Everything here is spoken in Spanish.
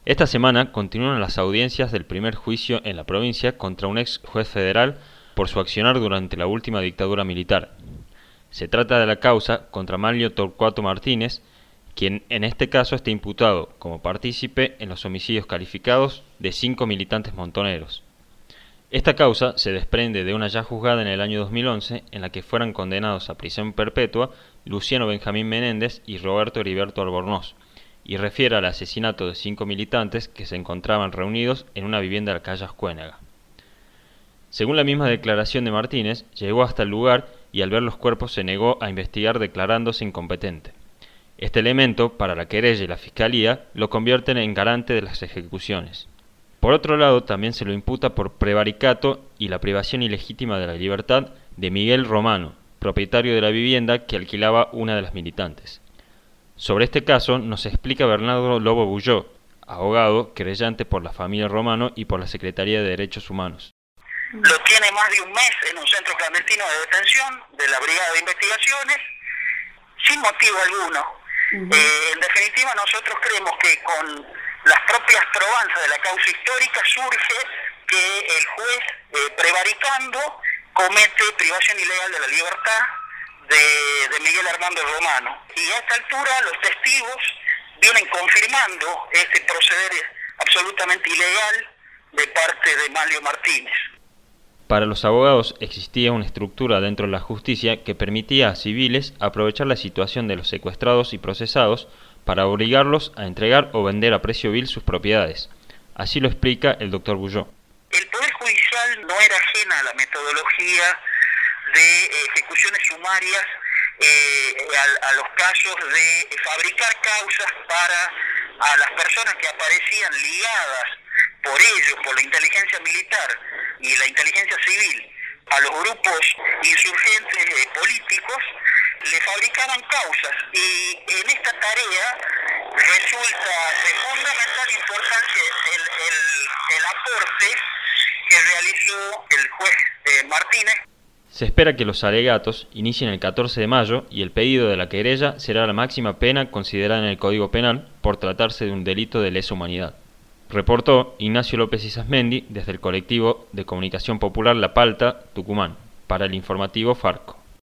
Esta semana continúan las audiencias del primer juicio en la provincia contra un ex juez federal por su accionar durante la última dictadura militar. Se trata de la causa contra Manlio Torcuato Martínez, quien en este caso está imputado como partícipe en los homicidios calificados de 5 militantes montoneros. Esta causa se desprende de una ya juzgada en el año 2011 en la que fueran condenados a prisión perpetua Luciano Benjamín Menéndez y Roberto Heriberto Albornoz, y refiere al asesinato de 5 militantes que se encontraban reunidos en una vivienda de la calle Ascuénaga. Según la misma declaración de Martínez, llegó hasta el lugar y al ver los cuerpos se negó a investigar declarándose incompetente. Este elemento, para la querella y la fiscalía, lo convierten en garante de las ejecuciones. Por otro lado, también se lo imputa por prevaricato y la privación ilegítima de la libertad de Miguel Romano, propietario de la vivienda que alquilaba una de las militantes. Sobre este caso nos explica Bernardo Lobo Bulló, abogado querellante por la familia Romano y por la Secretaría de Derechos Humanos. Lo tiene más de un mes en un centro clandestino de detención de la Brigada de Investigaciones, sin motivo alguno. En definitiva, nosotros creemos que con las propias probanzas de la causa histórica surge que el juez, prevaricando, comete privación ilegal de la libertad de Miguel Armando Romano. Y a esta altura los testigos vienen confirmando este proceder absolutamente ilegal de parte de Manlio Martínez. Para los abogados existía una estructura dentro de la justicia que permitía a civiles aprovechar la situación de los secuestrados y procesados para obligarlos a entregar o vender a precio vil sus propiedades. Así lo explica el doctor Bulló. El Poder Judicial no era ajena a la metodología de ejecuciones sumarias, a los casos de fabricar causas para a las personas que aparecían ligadas por ellos, por la inteligencia militar y la inteligencia civil, a los grupos insurgentes políticos, le fabricaban causas, y en esta tarea resulta de fundamental importancia el aporte que realizó el juez Martínez. Se espera que los alegatos inicien el 14 de mayo y el pedido de la querella será la máxima pena considerada en el Código Penal por tratarse de un delito de lesa humanidad. Reportó Ignacio López Isasmendi desde el colectivo de comunicación popular La Palta, Tucumán, para el informativo Farco.